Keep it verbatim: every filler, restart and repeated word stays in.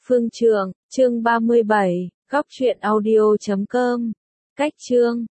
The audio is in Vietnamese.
Phương Trượng, chương ba mươi bảy, góc truyện audio chấm com. Cách chương